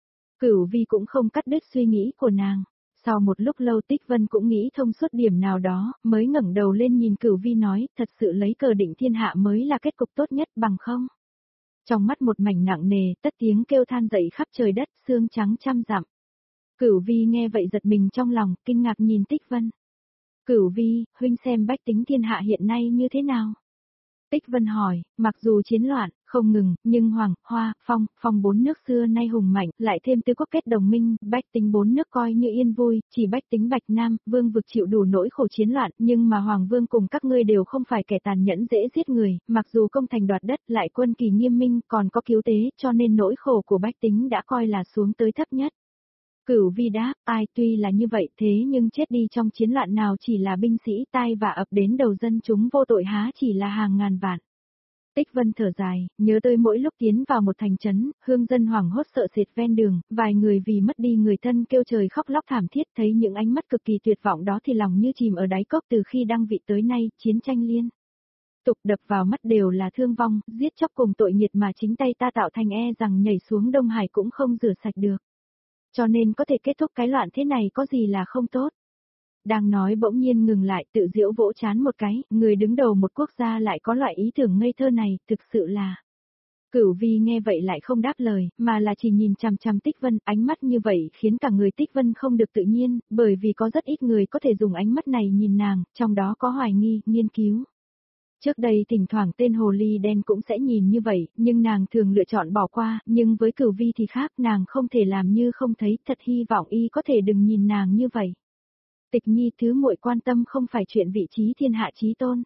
Cửu Vi cũng không cắt đứt suy nghĩ của nàng. Sau một lúc lâu Tích Vân cũng nghĩ thông suốt điểm nào đó, mới ngẩng đầu lên nhìn Cửu Vi nói, thật sự lấy cờ định thiên hạ mới là kết cục tốt nhất bằng không? Trong mắt một mảnh nặng nề, tất tiếng kêu than dậy khắp trời đất, xương trắng trăm dặm. Cửu Vi nghe vậy giật mình trong lòng, kinh ngạc nhìn Tích Vân. Cửu Vi, huynh xem bách tính thiên hạ hiện nay như thế nào? Tích Vân hỏi, mặc dù chiến loạn, không ngừng, nhưng Hoàng, Hoa, Phong, Phong bốn nước xưa nay hùng mạnh, lại thêm tứ quốc kết đồng minh, bách tính bốn nước coi như yên vui, chỉ bách tính Bạch Nam, Vương vực chịu đủ nỗi khổ chiến loạn, nhưng mà Hoàng Vương cùng các ngươi đều không phải kẻ tàn nhẫn dễ giết người, mặc dù công thành đoạt đất lại quân kỳ nghiêm minh, còn có cứu tế, cho nên nỗi khổ của bách tính đã coi là xuống tới thấp nhất. Cửu Vi đáp, ai tuy là như vậy thế nhưng chết đi trong chiến loạn nào chỉ là binh sĩ tai và ập đến đầu dân chúng vô tội há chỉ là hàng ngàn vạn. Tích Vân thở dài, nhớ tới mỗi lúc tiến vào một thành trấn, hương dân hoảng hốt sợ sệt ven đường, vài người vì mất đi người thân kêu trời khóc lóc thảm thiết, thấy những ánh mắt cực kỳ tuyệt vọng đó thì lòng như chìm ở đáy cốc. Từ khi đăng vị tới nay, chiến tranh liên tục đập vào mắt đều là thương vong, giết chóc cùng tội nghiệt mà chính tay ta tạo thành, e rằng nhảy xuống Đông Hải cũng không rửa sạch được. Cho nên có thể kết thúc cái loạn thế này có gì là không tốt. Đang nói bỗng nhiên ngừng lại, tự giễu vỗ chán một cái, người đứng đầu một quốc gia lại có loại ý tưởng ngây thơ này, thực sự là. Cửu Vi nghe vậy lại không đáp lời, mà là chỉ nhìn chằm chằm Tích Vân, ánh mắt như vậy khiến cả người Tích Vân không được tự nhiên, bởi vì có rất ít người có thể dùng ánh mắt này nhìn nàng, trong đó có hoài nghi, nghiên cứu. Trước đây thỉnh thoảng tên hồ ly đen cũng sẽ nhìn như vậy, nhưng nàng thường lựa chọn bỏ qua, nhưng với Cửu Vi thì khác, nàng không thể làm như không thấy, thật hy vọng y có thể đừng nhìn nàng như vậy. Tịch Nhi, thứ muội quan tâm không phải chuyện vị trí thiên hạ chí tôn,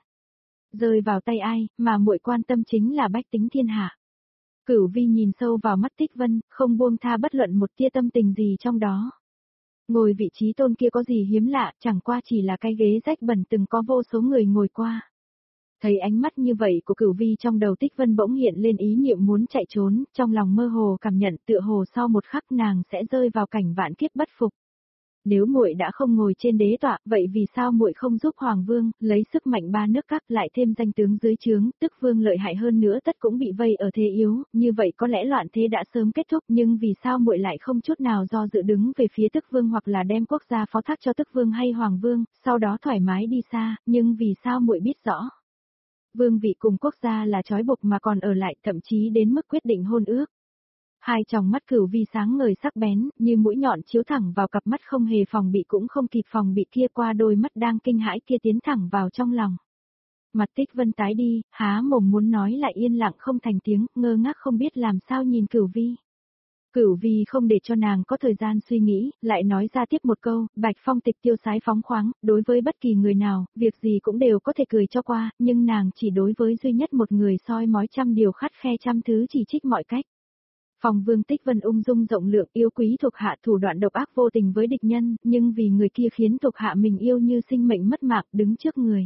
rơi vào tay ai, mà muội quan tâm chính là bách tính thiên hạ. Cửu Vi nhìn sâu vào mắt Tích Vân, không buông tha bất luận một tia tâm tình gì trong đó. Ngồi vị trí tôn kia có gì hiếm lạ, chẳng qua chỉ là cái ghế rách bẩn từng có vô số người ngồi qua. Thấy ánh mắt như vậy của Cửu Vi, trong đầu Tích Vân bỗng hiện lên ý niệm muốn chạy trốn, trong lòng mơ hồ cảm nhận tựa hồ sau một khắc nàng sẽ rơi vào cảnh vạn kiếp bất phục. Nếu muội đã không ngồi trên đế tọa, vậy vì sao muội không giúp Hoàng Vương lấy sức mạnh ba nước các, lại thêm danh tướng dưới trướng, tức vương lợi hại hơn nữa tất cũng bị vây ở thế yếu, như vậy có lẽ loạn thế đã sớm kết thúc, nhưng vì sao muội lại không chút nào do dự đứng về phía tức vương hoặc là đem quốc gia phó thác cho tức vương hay Hoàng Vương, sau đó thoải mái đi xa, nhưng vì sao muội biết rõ vương vị cùng quốc gia là trói buộc mà còn ở lại, thậm chí đến mức quyết định hôn ước. Hai tròng mắt Cửu Vi sáng ngời sắc bén, như mũi nhọn chiếu thẳng vào cặp mắt không hề phòng bị cũng không kịp phòng bị kia, qua đôi mắt đang kinh hãi kia tiến thẳng vào trong lòng. Mặt Tích Vân tái đi, há mồm muốn nói lại yên lặng không thành tiếng, ngơ ngác không biết làm sao nhìn Cửu Vi. Cửu Vi không để cho nàng có thời gian suy nghĩ, lại nói ra tiếp một câu, Bạch Phong tịch tiêu sái phóng khoáng, đối với bất kỳ người nào, việc gì cũng đều có thể cười cho qua, nhưng nàng chỉ đối với duy nhất một người soi mói trăm điều khắt khe trăm thứ chỉ trích mọi cách. Phong Vương Tích Vân ung dung rộng lượng, yêu quý thuộc hạ, thủ đoạn độc ác vô tình với địch nhân, nhưng vì người kia khiến thuộc hạ mình yêu như sinh mệnh mất mạng đứng trước người.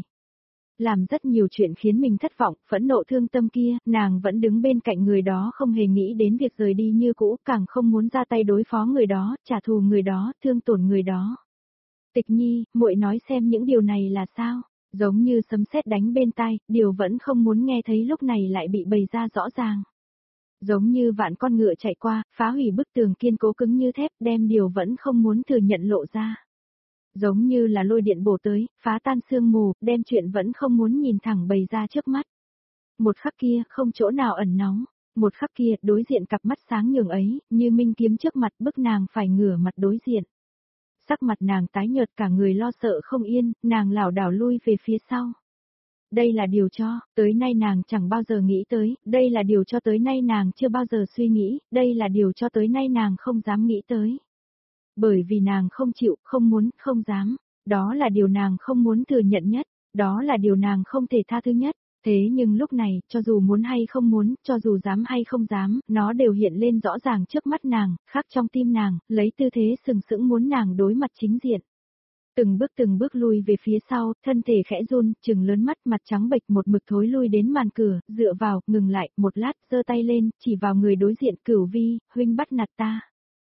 Làm rất nhiều chuyện khiến mình thất vọng, phẫn nộ thương tâm kia, nàng vẫn đứng bên cạnh người đó không hề nghĩ đến việc rời đi như cũ, càng không muốn ra tay đối phó người đó, trả thù người đó, thương tổn người đó. Tịch Nhi, muội nói xem những điều này là sao? Giống như sấm sét đánh bên tai, điều vẫn không muốn nghe thấy lúc này lại bị bày ra rõ ràng. Giống như vạn con ngựa chạy qua, phá hủy bức tường kiên cố cứng như thép, đem điều vẫn không muốn thừa nhận lộ ra. Giống như là lôi điện bổ tới, phá tan sương mù, đem chuyện vẫn không muốn nhìn thẳng bày ra trước mắt. Một khắc kia, không chỗ nào ẩn náu. Một khắc kia, đối diện cặp mắt sáng nhường ấy, như minh kiếm trước mặt bức nàng phải ngửa mặt đối diện. Sắc mặt nàng tái nhợt, cả người lo sợ không yên, nàng lảo đảo lui về phía sau. Đây là điều cho, tới nay nàng chẳng bao giờ nghĩ tới, đây là điều cho tới nay nàng chưa bao giờ suy nghĩ, đây là điều cho tới nay nàng không dám nghĩ tới. Bởi vì nàng không chịu, không muốn, không dám, đó là điều nàng không muốn thừa nhận nhất, đó là điều nàng không thể tha thứ nhất. Thế nhưng lúc này, cho dù muốn hay không muốn, cho dù dám hay không dám, nó đều hiện lên rõ ràng trước mắt nàng, khắc trong tim nàng, lấy tư thế sừng sững muốn nàng đối mặt chính diện. Từng bước từng bước lui về phía sau, thân thể khẽ run, trừng lớn mắt, mặt trắng bệch, một mực thối lui đến màn cửa, dựa vào, ngừng lại, một lát, giơ tay lên, chỉ vào người đối diện. Cửu Vi, huynh bắt nạt ta.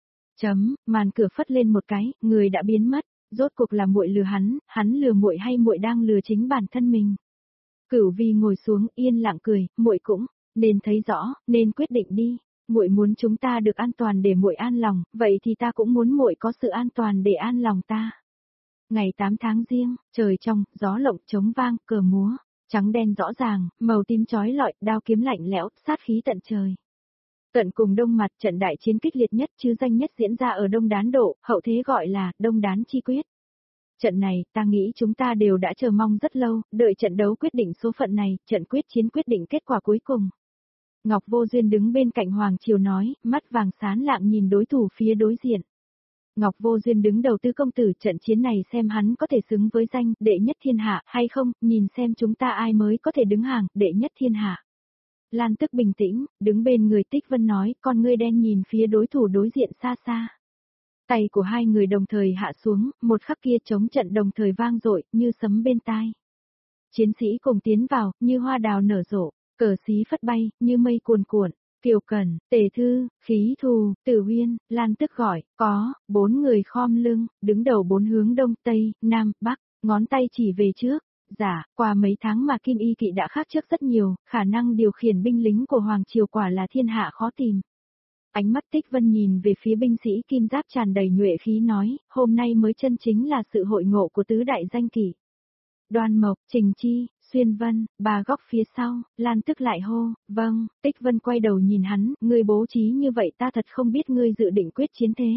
Chấm, màn cửa phất lên một cái, người đã biến mất, rốt cuộc là muội lừa hắn, hắn lừa muội hay muội đang lừa chính bản thân mình. Cửu Vi ngồi xuống, yên lặng cười, muội cũng nên thấy rõ, nên quyết định đi. Muội muốn chúng ta được an toàn để muội an lòng, vậy thì ta cũng muốn muội có sự an toàn để an lòng ta. Ngày tám tháng Giêng, trời trong, gió lộng trống vang, cờ múa, trắng đen rõ ràng, màu tím chói lọi, đao kiếm lạnh lẽo, sát khí tận trời. Tận cùng Đông Mặt, trận đại chiến kích liệt nhất chứ danh nhất diễn ra ở Đông Đán Độ, hậu thế gọi là Đông Đán chi quyết. Trận này, ta nghĩ chúng ta đều đã chờ mong rất lâu, đợi trận đấu quyết định số phận này, trận quyết chiến quyết định kết quả cuối cùng. Ngọc Vô Duyên đứng bên cạnh Hoàng Triều nói, mắt vàng sáng lạng nhìn đối thủ phía đối diện. Ngọc Vô Duyên đứng đầu Tứ công tử, trận chiến này xem hắn có thể xứng với danh đệ nhất thiên hạ hay không, nhìn xem chúng ta ai mới có thể đứng hàng đệ nhất thiên hạ. Lan Tức bình tĩnh, đứng bên người Tích Vân nói, con ngươi đen nhìn phía đối thủ đối diện xa xa. Tay của hai người đồng thời hạ xuống, một khắc kia chống trận đồng thời vang dội, như sấm bên tai. Chiến sĩ cùng tiến vào, như hoa đào nở rộ, cờ xí phất bay, như mây cuồn cuộn. Kiều Cẩn, Tề Thư, Khí Thù, Tử Uyên, Lan Tức gọi, có, bốn người khom lưng, đứng đầu bốn hướng đông, tây, nam, bắc, ngón tay chỉ về trước. Dạ, qua mấy tháng mà Kim Y Kỵ đã khác trước rất nhiều, khả năng điều khiển binh lính của Hoàng Triều quả là thiên hạ khó tìm. Ánh mắt Tích Vân nhìn về phía binh sĩ kim giáp tràn đầy nhuệ khí nói, hôm nay mới chân chính là sự hội ngộ của tứ đại danh kỵ. Đoan Mộc, Trình Chi, Xuyên Vân, ba góc phía sau, Lan Tức lại hô, vâng, Tích Vân quay đầu nhìn hắn, ngươi bố trí như vậy ta thật không biết ngươi dự định quyết chiến thế.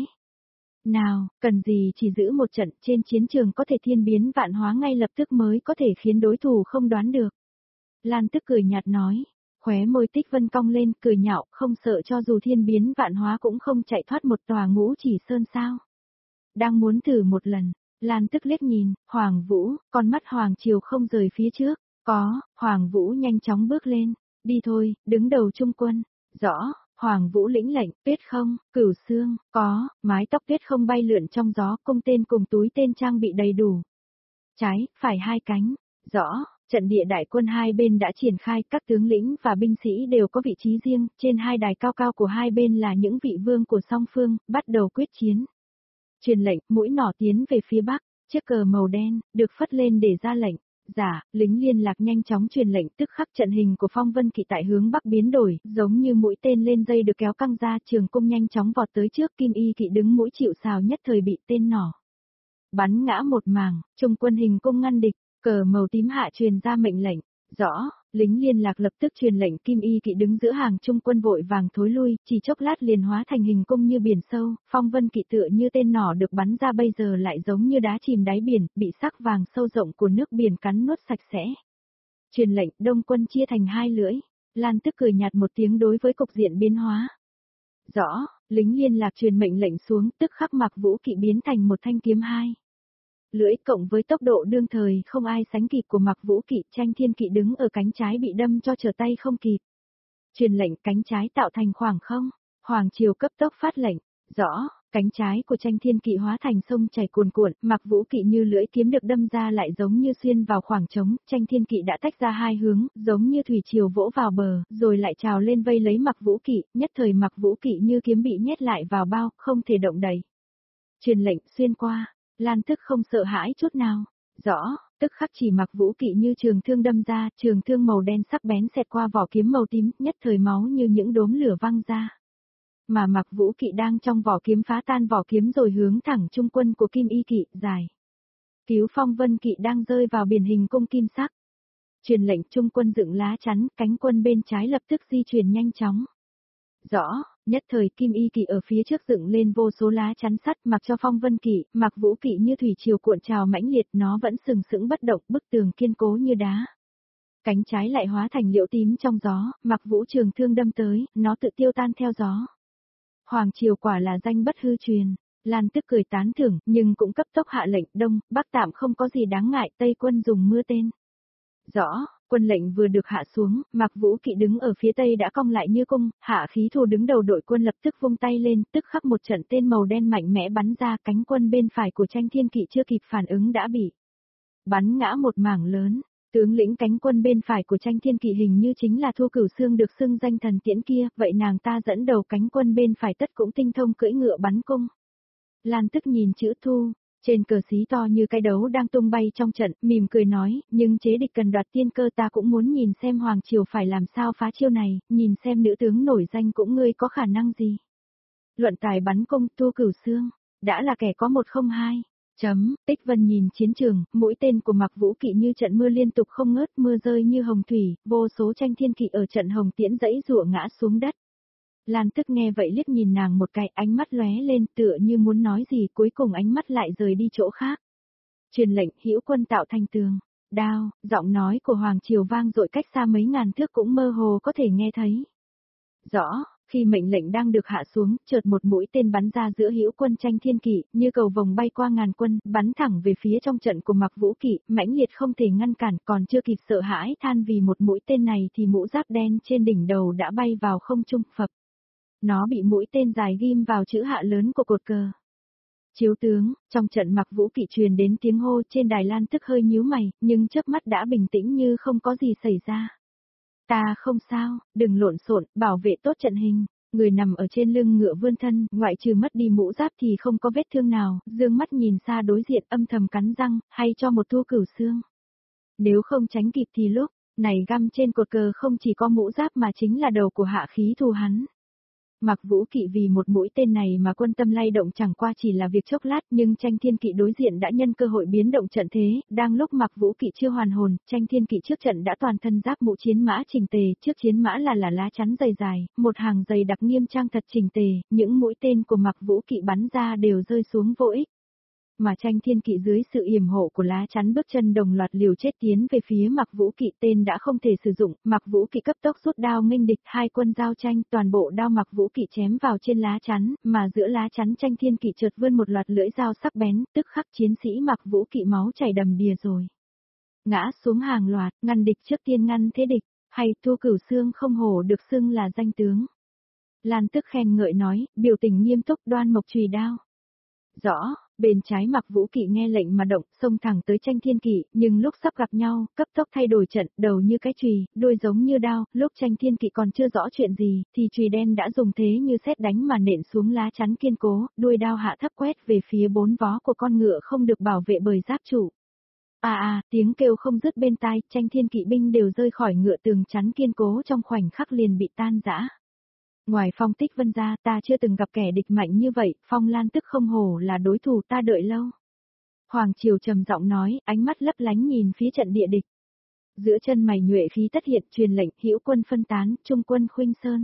Nào, cần gì chỉ giữ một trận, trên chiến trường có thể thiên biến vạn hóa ngay lập tức mới có thể khiến đối thủ không đoán được. Lan Tức cười nhạt nói, khóe môi Tích Vân cong lên, cười nhạo, không sợ cho dù thiên biến vạn hóa cũng không chạy thoát một tòa ngũ chỉ sơn sao. Đang muốn thử một lần. Lan Tức liếc nhìn, Hoàng Vũ, con mắt Hoàng Triều không rời phía trước, có, Hoàng Vũ nhanh chóng bước lên, đi thôi, đứng đầu trung quân, rõ, Hoàng Vũ lĩnh lệnh, tuyết không, cửu xương, có, mái tóc tuyết không bay lượn trong gió, cung tên cùng túi tên trang bị đầy đủ. Trái, phải hai cánh, rõ, trận địa đại quân hai bên đã triển khai, các tướng lĩnh và binh sĩ đều có vị trí riêng, trên hai đài cao cao của hai bên là những vị vương của song phương, bắt đầu quyết chiến. Truyền lệnh, mũi nỏ tiến về phía bắc, chiếc cờ màu đen, được phất lên để ra lệnh. Giả, lính liên lạc nhanh chóng truyền lệnh, tức khắc trận hình của Phong Vân Kỵ tại hướng bắc biến đổi, giống như mũi tên lên dây được kéo căng ra, trường cung nhanh chóng vọt tới trước, Kim Y Kỵ đứng mũi chịu sào nhất thời bị tên nỏ bắn ngã một màng, trung quân hình cung ngăn địch, cờ màu tím hạ truyền ra mệnh lệnh. Rõ, lính liên lạc lập tức truyền lệnh, Kim Y Kỵ đứng giữa hàng trung quân vội vàng thối lui, chỉ chốc lát liền hóa thành hình cung như biển sâu, Phong Vân Kỵ tựa như tên nỏ được bắn ra bây giờ lại giống như đá chìm đáy biển, bị sắc vàng sâu rộng của nước biển cắn nuốt sạch sẽ. Truyền lệnh, đông quân chia thành hai lưỡi, Lan Tức cười nhạt một tiếng đối với cục diện biến hóa. Rõ, lính liên lạc truyền mệnh lệnh xuống, tức khắc Mặc Vũ Kỵ biến thành một thanh kiếm hai lưỡi, cộng với tốc độ đương thời không ai sánh kịp của Mặc Vũ Kỵ, Tranh Thiên Kỵ đứng ở cánh trái bị đâm cho trở tay không kịp. Truyền lệnh, cánh trái tạo thành khoảng không, Hoàng Triều cấp tốc phát lệnh, rõ, cánh trái của Tranh Thiên Kỵ hóa thành sông chảy cuồn cuộn, Mặc Vũ Kỵ như lưỡi kiếm được đâm ra lại giống như xuyên vào khoảng trống, Tranh Thiên Kỵ đã tách ra hai hướng, giống như thủy triều vỗ vào bờ, rồi lại trào lên vây lấy Mặc Vũ Kỵ, nhất thời Mặc Vũ Kỵ như kiếm bị nhét lại vào bao, không thể động đậy. Truyền lệnh, xuyên qua. Lan Tức không sợ hãi chút nào. Rõ, tức khắc chỉ Mặc Vũ Kỵ như trường thương đâm ra, trường thương màu đen sắc bén xẹt qua vỏ kiếm màu tím, nhất thời máu như những đốm lửa văng ra. Mà Mặc Vũ Kỵ đang trong vỏ kiếm phá tan vỏ kiếm rồi hướng thẳng trung quân của Kim Y Kỵ, dài. Cứu Phong Vân Kỵ đang rơi vào biển hình cung kim sắc. Truyền lệnh, trung quân dựng lá chắn, cánh quân bên trái lập tức di chuyển nhanh chóng. Rõ, nhất thời Kim Y Kỵ ở phía trước dựng lên vô số lá chắn sắt, mặc cho Phong Vân Kỵ, Mặc Vũ Kỵ như thủy triều cuộn trào mãnh liệt, nó vẫn sừng sững bất động, bức tường kiên cố như đá. Cánh trái lại hóa thành liễu tím trong gió, Mặc Vũ trường thương đâm tới, nó tự tiêu tan theo gió. Hoàng Triều quả là danh bất hư truyền. Lan Tức cười tán thưởng, nhưng cũng cấp tốc hạ lệnh, đông, bắc tạm không có gì đáng ngại, Tây quân dùng mưa tên. Rõ, quân lệnh vừa được hạ xuống, Mặc Vũ Kỵ đứng ở phía tây đã cong lại như cung, Hạ Khí Thù đứng đầu đội quân lập tức vung tay lên, tức khắc một trận tên màu đen mạnh mẽ bắn ra, cánh quân bên phải của Tranh Thiên Kỵ chưa kịp phản ứng đã bị bắn ngã một mảng lớn. Tướng lĩnh cánh quân bên phải của Tranh Thiên Kỵ hình như chính là Thu Cửu Xương được xưng danh thần tiễn kia, vậy nàng ta dẫn đầu cánh quân bên phải tất cũng tinh thông cưỡi ngựa bắn cung. Lan Tức nhìn chữ Thu, trên cờ xí to như cái đấu đang tung bay trong trận, mỉm cười nói, nhưng chế địch cần đoạt tiên cơ, ta cũng muốn nhìn xem Hoàng Triều phải làm sao phá chiêu này, nhìn xem nữ tướng nổi danh cũng ngươi có khả năng gì. Luận tài bắn cung, Thu Cửu Xương, đã là kẻ có một không hai. Chấm, Tích Vân nhìn chiến trường, mũi tên của Mặc Vũ Kỵ như trận mưa liên tục không ngớt, mưa rơi như hồng thủy, vô số Tranh Thiên Kỵ ở trận hồng tiễn dãy rụa ngã xuống đất. Lan Tức nghe vậy liếc nhìn nàng một cái, ánh mắt lóe lên tựa như muốn nói gì, cuối cùng ánh mắt lại rời đi chỗ khác. Truyền lệnh, hữu quân tạo thành tường. Đao, giọng nói của Hoàng Triều vang dội cách xa mấy ngàn thước cũng mơ hồ có thể nghe thấy. Rõ, khi mệnh lệnh đang được hạ xuống, chợt một mũi tên bắn ra giữa hữu quân Tranh Thiên Kỵ, như cầu vồng bay qua ngàn quân, bắn thẳng về phía trong trận của Mặc Vũ Kỵ, mãnh liệt không thể ngăn cản, còn chưa kịp sợ hãi than vì một mũi tên này thì mũ giáp đen trên đỉnh đầu đã bay vào không trung phập. Nó bị mũi tên dài ghim vào chữ hạ lớn của cột cờ. Chiếu tướng, trong trận Mặc Vũ Kỵ truyền đến tiếng hô trên đài Lan Tức hơi nhíu mày, nhưng chớp mắt đã bình tĩnh như không có gì xảy ra. Ta không sao, đừng lộn xộn, bảo vệ tốt trận hình. Người nằm ở trên lưng ngựa vươn thân, ngoại trừ mất đi mũ giáp thì không có vết thương nào, dương mắt nhìn xa đối diện âm thầm cắn răng, hay cho một thu cửu xương. Nếu không tránh kịp thì lúc này găm trên cột cờ không chỉ có mũ giáp mà chính là đầu của hạ khí thù hắn. Mặc Vũ Kỵ vì một mũi tên này mà quân tâm lay động chẳng qua chỉ là việc chốc lát, nhưng Tranh Thiên Kỵ đối diện đã nhân cơ hội biến động trận thế, đang lúc Mặc Vũ Kỵ chưa hoàn hồn, Tranh Thiên Kỵ trước trận đã toàn thân giáp mũ chiến mã chỉnh tề, trước chiến mã là là lá chắn dày dài, một hàng dày đặc nghiêm trang thật chỉnh tề, những mũi tên của Mặc Vũ Kỵ bắn ra đều rơi xuống vô ích. Mà Tranh Thiên Kỵ dưới sự yểm hộ của lá chắn bước chân đồng loạt liều chết tiến về phía Mặc Vũ Kỵ, tên đã không thể sử dụng, Mặc Vũ Kỵ cấp tốc rút đao nghênh địch, hai quân giao tranh, toàn bộ đao Mặc Vũ Kỵ chém vào trên lá chắn, mà giữa lá chắn Tranh Thiên Kỵ chợt vươn một loạt lưỡi dao sắc bén, tức khắc chiến sĩ Mặc Vũ Kỵ máu chảy đầm đìa rồi. Ngã xuống hàng loạt, ngăn địch trước tiên ngăn thế địch, hay Thu Cửu Xương không hổ được xưng là danh tướng. Lan Tức khen ngợi nói, biểu tình nghiêm túc đoan mộc chùy đao. Rõ, bên trái Mặc Vũ Kỵ nghe lệnh mà động, xông thẳng tới Tranh Thiên Kỵ, nhưng lúc sắp gặp nhau, cấp tốc thay đổi trận, đầu như cái chùy, đuôi giống như đao, lúc Tranh Thiên Kỵ còn chưa rõ chuyện gì, thì chùy đen đã dùng thế như sét đánh mà nện xuống lá chắn kiên cố, đuôi đao hạ thấp quét về phía bốn vó của con ngựa không được bảo vệ bởi giáp trụ. À à, tiếng kêu không dứt bên tai, Tranh Thiên Kỵ binh đều rơi khỏi ngựa, tường chắn kiên cố trong khoảnh khắc liền bị tan rã. Ngoài Phong Tích Vân ra, ta chưa từng gặp kẻ địch mạnh như vậy, Phong Lan Tức không hổ là đối thủ ta đợi lâu. Hoàng Triều trầm giọng nói, ánh mắt lấp lánh nhìn phía trận địa địch. Giữa chân mày nhuệ khí tất hiện, truyền lệnh, hữu quân phân tán, trung quân khuynh sơn.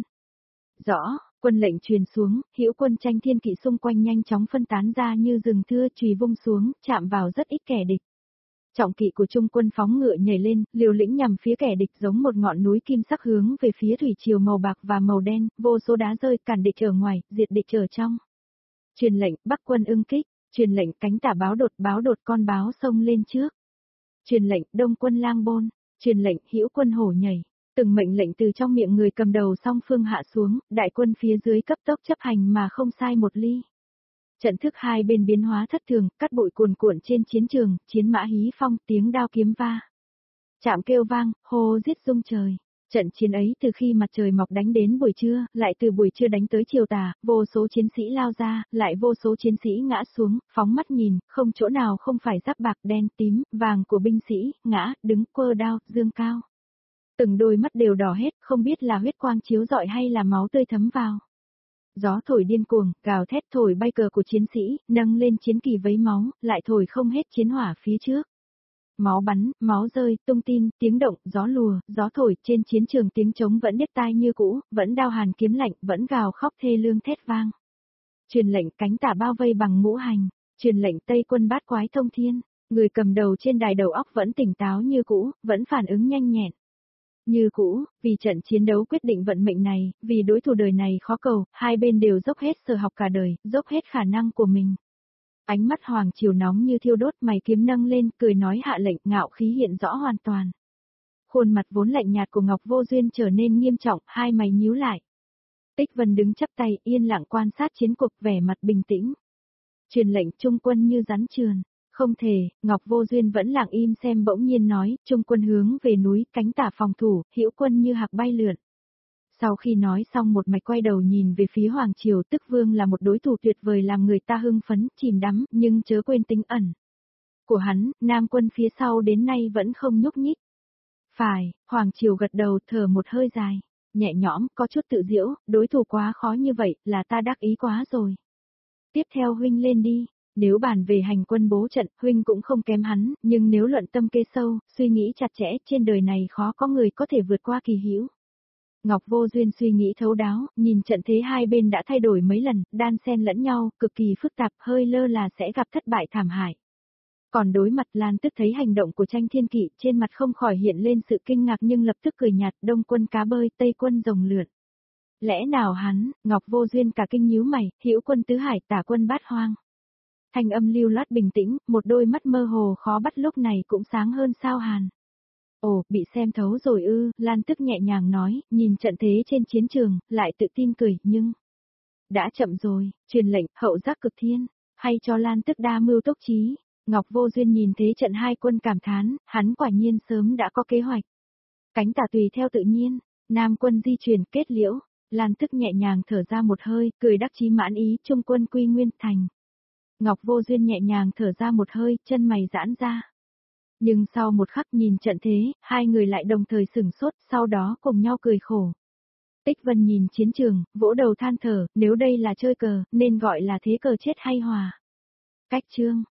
Rõ, quân lệnh truyền xuống, hữu quân Tranh Thiên Kỵ xung quanh nhanh chóng phân tán ra như rừng thưa, chùy vung xuống, chạm vào rất ít kẻ địch. Trọng kỵ của trung quân phóng ngựa nhảy lên, liều lĩnh nhằm phía kẻ địch giống một ngọn núi kim sắc hướng về phía thủy triều màu bạc và màu đen, vô số đá rơi, cản địch ở ngoài, diệt địch ở trong. Truyền lệnh, Bắc quân ưng kích, truyền lệnh, cánh tả báo đột, báo đột con báo xông lên trước. Truyền lệnh, Đông quân lang bôn, truyền lệnh, hữu quân hổ nhảy. Từng mệnh lệnh từ trong miệng người cầm đầu song phương hạ xuống, đại quân phía dưới cấp tốc chấp hành mà không sai một ly. Trận thức hai bên biến hóa thất thường, cắt bụi cuồn cuộn trên chiến trường, chiến mã hí phong, tiếng đao kiếm va. Chạm kêu vang, hô giết rung trời. Trận chiến ấy từ khi mặt trời mọc đánh đến buổi trưa, lại từ buổi trưa đánh tới chiều tà, vô số chiến sĩ lao ra, lại vô số chiến sĩ ngã xuống, phóng mắt nhìn, không chỗ nào không phải giáp bạc đen tím, vàng của binh sĩ, ngã, đứng, quơ đao, dương cao. Từng đôi mắt đều đỏ hết, không biết là huyết quang chiếu rọi hay là máu tươi thấm vào. Gió thổi điên cuồng, gào thét thổi bay cờ của chiến sĩ, nâng lên chiến kỳ vấy máu, lại thổi không hết chiến hỏa phía trước. Máu bắn, máu rơi, tung tin, tiếng động, gió lùa, gió thổi, trên chiến trường tiếng trống vẫn điếc tai như cũ, vẫn đao hàn kiếm lạnh, vẫn gào khóc thê lương thét vang. Truyền lệnh, cánh tả bao vây bằng ngũ hành, truyền lệnh, Tây quân bát quái thông thiên, người cầm đầu trên đài đầu óc vẫn tỉnh táo như cũ, vẫn phản ứng nhanh nhẹn. Như cũ, vì trận chiến đấu quyết định vận mệnh này, vì đối thủ đời này khó cầu, hai bên đều dốc hết sở học cả đời, dốc hết khả năng của mình. Ánh mắt Hoàng Triều nóng như thiêu đốt, mày kiếm nâng lên, cười nói hạ lệnh, ngạo khí hiện rõ hoàn toàn. Khuôn mặt vốn lạnh nhạt của Ngọc Vô Duyên trở nên nghiêm trọng, hai mày nhíu lại. Tích Vân đứng chắp tay, yên lặng quan sát chiến cuộc, vẻ mặt bình tĩnh. Truyền lệnh, trung quân như rắn trườn. Không thể, Ngọc Vô Duyên vẫn lặng im xem, bỗng nhiên nói, trung quân hướng về núi, cánh tả phòng thủ, hữu quân như hạc bay lượn. Sau khi nói xong một mạch quay đầu nhìn về phía Hoàng Triều, Tức Vương là một đối thủ tuyệt vời làm người ta hưng phấn, chìm đắm, nhưng chớ quên tính ẩn của hắn, Nam quân phía sau đến nay vẫn không nhúc nhích. Phải, Hoàng Triều gật đầu, thở một hơi dài, nhẹ nhõm, có chút tự giễu, đối thủ quá khó như vậy, là ta đắc ý quá rồi. Tiếp theo huynh lên đi. Nếu bàn về hành quân bố trận, huynh cũng không kém hắn, nhưng nếu luận tâm kê sâu, suy nghĩ chặt chẽ, trên đời này khó có người có thể vượt qua Kỳ Hữu. Ngọc Vô Duyên suy nghĩ thấu đáo, nhìn trận thế hai bên đã thay đổi mấy lần, đan xen lẫn nhau, cực kỳ phức tạp, hơi lơ là sẽ gặp thất bại thảm hại. Còn đối mặt Lan Tức thấy hành động của Tranh Thiên Kỵ, trên mặt không khỏi hiện lên sự kinh ngạc nhưng lập tức cười nhạt, Đông quân cá bơi, Tây quân rồng lượn. Lẽ nào hắn, Ngọc Vô Duyên cả kinh nhíu mày, Hữu quân tứ hải, Tả quân bát hoang. Thanh âm lưu loát bình tĩnh, một đôi mắt mơ hồ khó bắt lúc này cũng sáng hơn sao hàn. Ồ, bị xem thấu rồi ư, Lan Tức nhẹ nhàng nói, nhìn trận thế trên chiến trường, lại tự tin cười, nhưng... Đã chậm rồi, truyền lệnh, hậu giác cực thiên, hay cho Lan Tức đa mưu tốc trí. Ngọc Vô Duyên nhìn thế trận hai quân cảm thán, hắn quả nhiên sớm đã có kế hoạch. Cánh tả tùy theo tự nhiên, Nam quân di chuyển kết liễu, Lan Tức nhẹ nhàng thở ra một hơi, cười đắc chí mãn ý, Trung quân quy nguyên thành. Ngọc Vô Duyên nhẹ nhàng thở ra một hơi, chân mày giãn ra. Nhưng sau một khắc nhìn trận thế, hai người lại đồng thời sửng sốt, sau đó cùng nhau cười khổ. Tích Vân nhìn chiến trường, vỗ đầu than thở, nếu đây là chơi cờ, nên gọi là thế cờ chết hay hòa. Cách chương